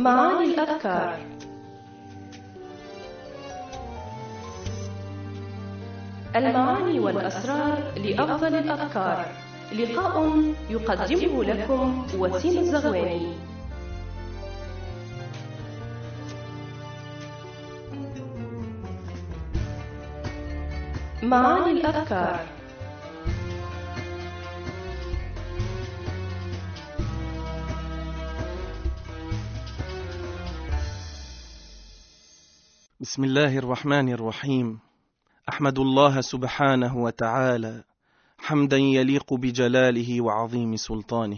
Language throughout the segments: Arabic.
معاني الأفكار. المعاني والأسرار لأفضل الأفكار. لقاء يقدمه لكم وسيم الزغواني. معاني الأفكار. بسم الله الرحمن الرحيم. أحمد الله سبحانه وتعالى حمدا يليق بجلاله وعظيم سلطانه.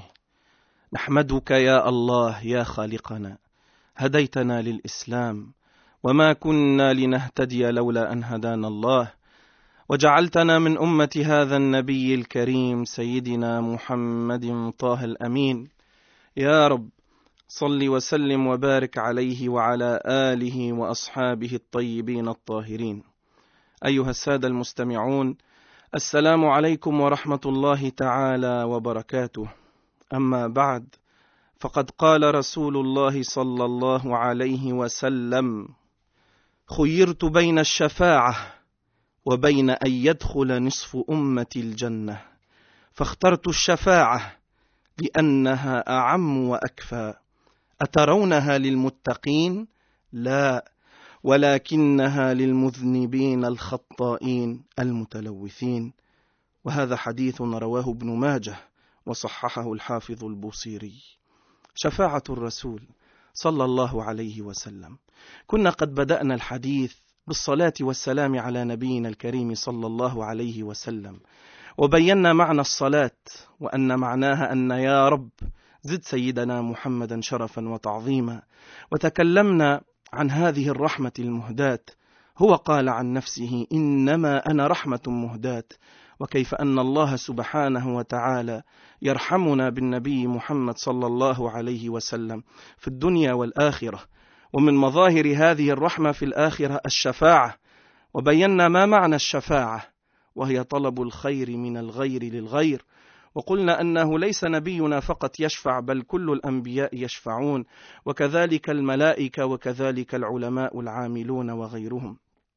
نحمدك يا الله يا خالقنا، هديتنا للإسلام وما كنا لنهتدي لولا أن هدانا الله، وجعلتنا من أمة هذا النبي الكريم سيدنا محمد طه الأمين. يا رب صل وسلم وبارك عليه وعلى آله وأصحابه الطيبين الطاهرين. أيها السادة المستمعون، السلام عليكم ورحمة الله تعالى وبركاته. أما بعد، فقد قال رسول الله صلى الله عليه وسلم: خيرت بين الشفاعة وبين أن يدخل نصف أمتي الجنة، فاخترت الشفاعة لأنها أعم وأكفى. أترونها للمتقين؟ لا، ولكنها للمذنبين الخطائين المتلوثين. وهذا حديث رواه ابن ماجه وصححه الحافظ البوصيري. شفاعة الرسول صلى الله عليه وسلم. كنا قد بدأنا الحديث بالصلاة والسلام على نبينا الكريم صلى الله عليه وسلم، وبينا معنى الصلاة وأن معناها أن يا رب زد سيدنا محمدا شرفا وتعظيما، وتكلمنا عن هذه الرحمة المهداة. هو قال عن نفسه: إنما أنا رحمة مهداة، وكيف أن الله سبحانه وتعالى يرحمنا بالنبي محمد صلى الله عليه وسلم في الدنيا والآخرة. ومن مظاهر هذه الرحمة في الآخرة الشفاعة، وبينا ما معنى الشفاعة، وهي طلب الخير من الغير للغير. وقلنا أنه ليس نبينا فقط يشفع، بل كل الأنبياء يشفعون، وكذلك الملائكة، وكذلك العلماء العاملون وغيرهم.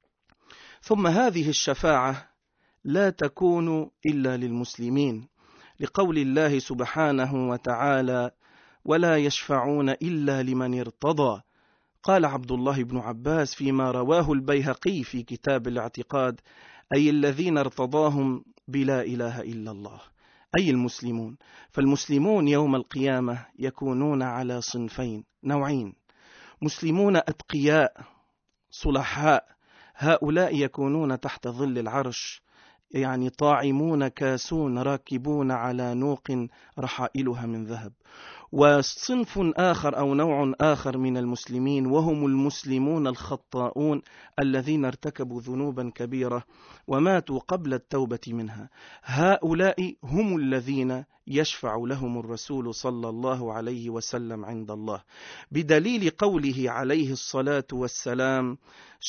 ثم هذه الشفاعة لا تكون إلا للمسلمين، لقول الله سبحانه وتعالى: ولا يشفعون إلا لمن ارتضى. قال عبد الله بن عباس فيما رواه البيهقي في كتاب الاعتقاد: أي الذين ارتضاهم بلا إله إلا الله، أي المسلمون. فالمسلمون يوم القيامة يكونون على صنفين، نوعين: مسلمون أتقياء صلحاء، هؤلاء يكونون تحت ظل العرش، يعني طاعمون كاسون راكبون على نوق رحائلها من ذهب. وصنف آخر أو نوع آخر من المسلمين وهم المسلمون الخطاؤون الذين ارتكبوا ذنوبا كبيرة وماتوا قبل التوبة منها. هؤلاء هم الذين يشفع لهم الرسول صلى الله عليه وسلم عند الله، بدليل قوله عليه الصلاة والسلام: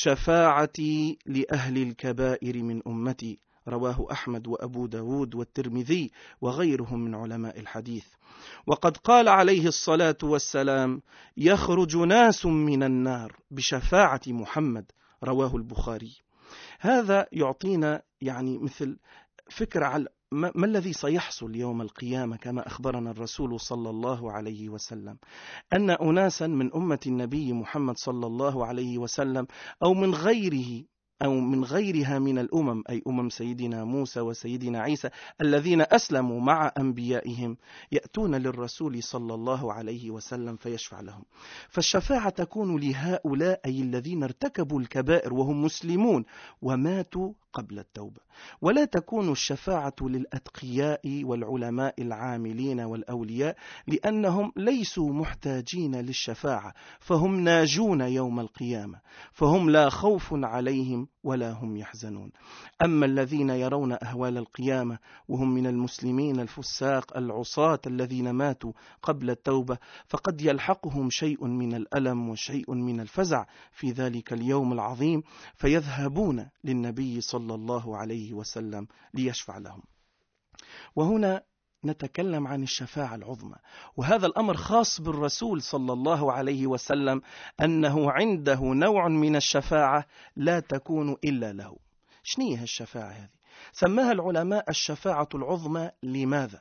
شفاعتي لأهل الكبائر من أمتي، رواه أحمد وأبو داود والترمذي وغيرهم من علماء الحديث. وقد قال عليه الصلاة والسلام: يخرج ناس من النار بشفاعة محمد، رواه البخاري. هذا يعطينا يعني مثل فكرة على ما الذي سيحصل يوم القيامة، كما أخبرنا الرسول صلى الله عليه وسلم أن أناسا من أمة النبي محمد صلى الله عليه وسلم أو من غيره أو من غيرها من الأمم، أي أمم سيدنا موسى وسيدنا عيسى الذين أسلموا مع أنبيائهم، يأتون للرسول صلى الله عليه وسلم فيشفع لهم. فالشفاعة تكون لهؤلاء أي الذين ارتكبوا الكبائر وهم مسلمون وماتوا قبل التوبة، ولا تكون الشفاعة للأتقياء والعلماء العاملين والأولياء، لأنهم ليسوا محتاجين للشفاعة، فهم ناجون يوم القيامة، فهم لا خوف عليهم ولا هم يحزنون. أما الذين يرون أهوال القيامة وهم من المسلمين الفساق العصاة الذين ماتوا قبل التوبة، فقد يلحقهم شيء من الألم وشيء من الفزع في ذلك اليوم العظيم، فيذهبون للنبي صلى الله عليه وسلم ليشفع لهم. وهنا نتكلم عن الشفاعة العظمى، وهذا الأمر خاص بالرسول صلى الله عليه وسلم، أنه عنده نوع من الشفاعة لا تكون إلا له. شنية الشفاعة هذه؟ سماها العلماء الشفاعة العظمى. لماذا؟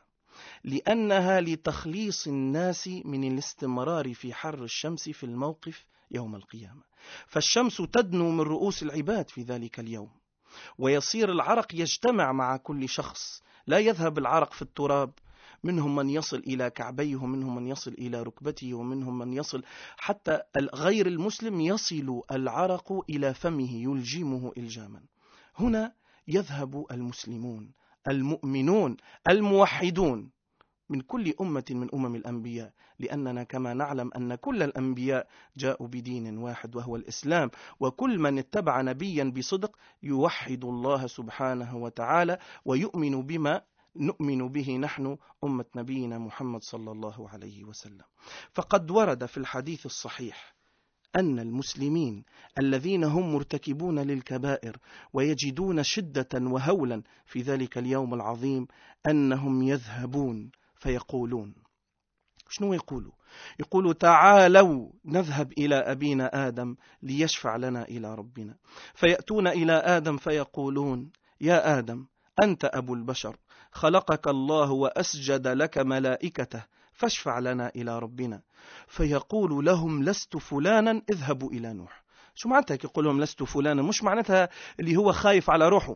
لأنها لتخليص الناس من الاستمرار في حر الشمس في الموقف يوم القيامة، فالشمس تدنو من رؤوس العباد في ذلك اليوم، ويصير العرق يجتمع مع كل شخص، لا يذهب العرق في التراب، منهم من يصل إلى كعبيه، ومنهم من يصل إلى ركبته، ومنهم من يصل حتى غير المسلم يصل العرق إلى فمه يلجمه إلجاما. هنا يذهب المسلمون المؤمنون الموحدون من كل أمة من أمم الأنبياء، لأننا كما نعلم أن كل الأنبياء جاءوا بدين واحد وهو الإسلام، وكل من اتبع نبيا بصدق يوحد الله سبحانه وتعالى ويؤمن بما نؤمن به نحن أمة نبينا محمد صلى الله عليه وسلم. فقد ورد في الحديث الصحيح أن المسلمين الذين هم مرتكبون للكبائر ويجدون شدة وهولا في ذلك اليوم العظيم أنهم يذهبون فيقولون، شنو يقولوا؟ يقولوا تعالوا نذهب إلى أبينا آدم ليشفع لنا إلى ربنا، فيأتون إلى آدم فيقولون يا آدم أنت أبو البشر، خلقك الله وأسجد لك ملائكته، فاشفع لنا إلى ربنا. فيقول لهم لست فلانا، اذهبوا إلى نوح. شو معناتها يقول لهم لست فلانا؟ مش معناتها اللي هو خايف على روحه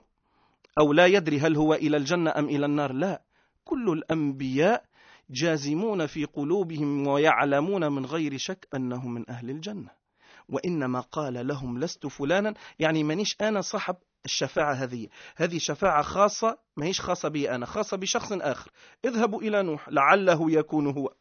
أو لا يدري هل هو إلى الجنة أم إلى النار، لا، كل الأنبياء جازمون في قلوبهم ويعلمون من غير شك أنهم من أهل الجنة، وإنما قال لهم لست فلانا يعني مانيش أنا صاحب الشفاعة هذه شفاعة خاصة، ما هيش خاصة بي أنا، خاصة بشخص آخر. اذهبوا إلى نوح لعله يكون هو.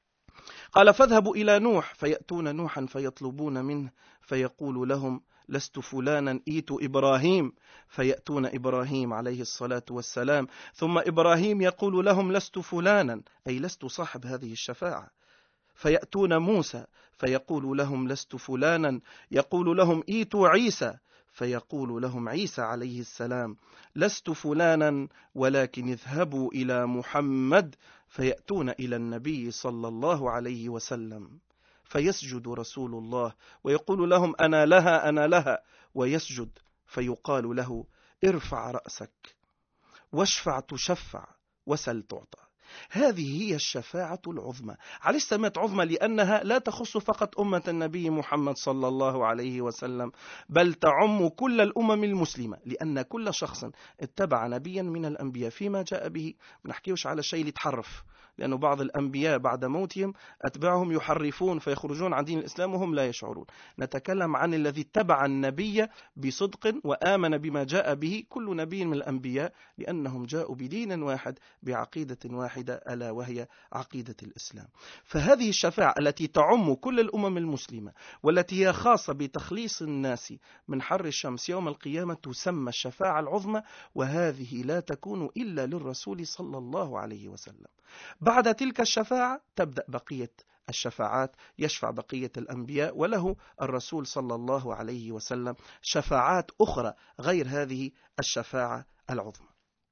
قال فاذهبوا إلى نوح، فيأتون نوحا فيطلبون منه، فيقول لهم لست فلانا، ايتوا إبراهيم، فيأتون إبراهيم عليه الصلاة والسلام، ثم إبراهيم يقول لهم لست فلانا أي لست صاحب هذه الشفاعة. فيأتون موسى فيقول لهم لست فلانا، يقول لهم ايتوا عيسى، فيقول لهم عيسى عليه السلام لست فلانا ولكن اذهبوا إلى محمد، فيأتون إلى النبي صلى الله عليه وسلم، فيسجد رسول الله ويقول لهم أنا لها أنا لها، ويسجد، فيقال له ارفع رأسك واشفع تشفع وسل تعطى. هذه هي الشفاعة العظمى. علاش سمت عظمى؟ لأنها لا تخص فقط أمة النبي محمد صلى الله عليه وسلم، بل تعم كل الأمم المسلمة، لأن كل شخص اتبع نبيا من الأنبياء فيما جاء به. ما نحكيوش على الشيء اللي تحرف، لأنه بعض الأنبياء بعد موتهم أتباعهم يحرفون فيخرجون عن دين الإسلام وهم لا يشعرون. نتكلم عن الذي اتبع النبي بصدق وآمن بما جاء به كل نبي من الأنبياء، لأنهم جاءوا بدين واحد بعقيدة واحدة، ألا وهي عقيدة الإسلام. فهذه الشفاعة التي تعم كل الأمم المسلمة والتي هي خاصة بتخليص الناس من حر الشمس يوم القيامة تسمى الشفاعة العظمى، وهذه لا تكون إلا للرسول صلى الله عليه وسلم. بعد تلك الشفاعة تبدأ بقية الشفاعات، يشفع بقية الأنبياء، وله الرسول صلى الله عليه وسلم شفاعات أخرى غير هذه الشفاعة العظمى.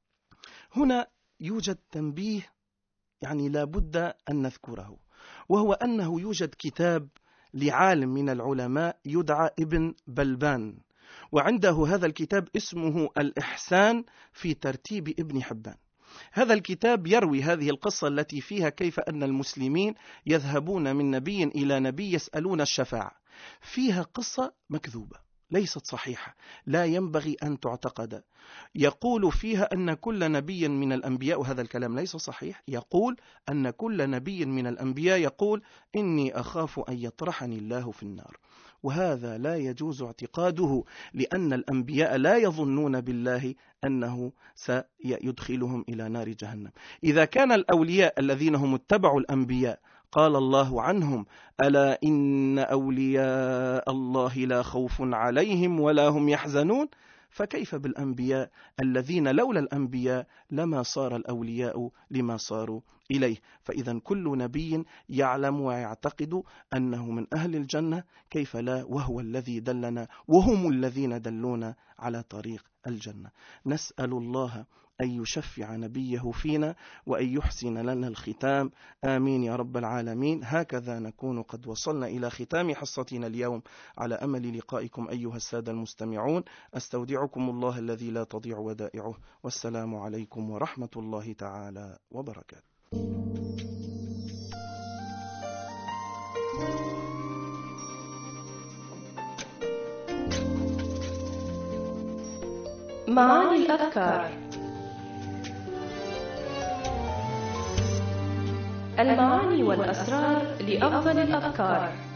هنا يوجد تنبيه يعني لا بد أن نذكره، وهو أنه يوجد كتاب لعالم من العلماء يدعى ابن بلبان، وعنده هذا الكتاب اسمه الإحسان في ترتيب ابن حبان. هذا الكتاب يروي هذه القصة التي فيها كيف أن المسلمين يذهبون من نبي إلى نبي يسألون الشفاعة. فيها قصة مكذوبة ليست صحيحة، لا ينبغي أن تعتقد. يقول فيها أن كل نبي من الأنبياء، وهذا الكلام ليس صحيح، يقول أن كل نبي من الأنبياء يقول إني أخاف أن يطرحني الله في النار، وهذا لا يجوز اعتقاده، لأن الأنبياء لا يظنون بالله أنه سيدخلهم إلى نار جهنم. إذا كان الأولياء الذين هم اتبعوا الأنبياء قال الله عنهم ألا إن أولياء الله لا خوف عليهم ولا هم يحزنون، فكيف بالأنبياء الذين لولا الأنبياء لما صار الأولياء لما صاروا إليه. فإذا كل نبي يعلم ويعتقد أنه من أهل الجنة، كيف لا وهو الذي دلنا وهم الذين دلونا على طريق الجنة. نسأل الله أن يشفع نبيه فينا وأن يحسن لنا الختام، آمين يا رب العالمين. هكذا نكون قد وصلنا إلى ختام حصتنا اليوم، على أمل لقائكم أيها السادة المستمعون. أستودعكم الله الذي لا تضيع ودائعه، والسلام عليكم ورحمة الله تعالى وبركاته. معاني الأذكار. المعاني والأسرار لأفضل الأذكار.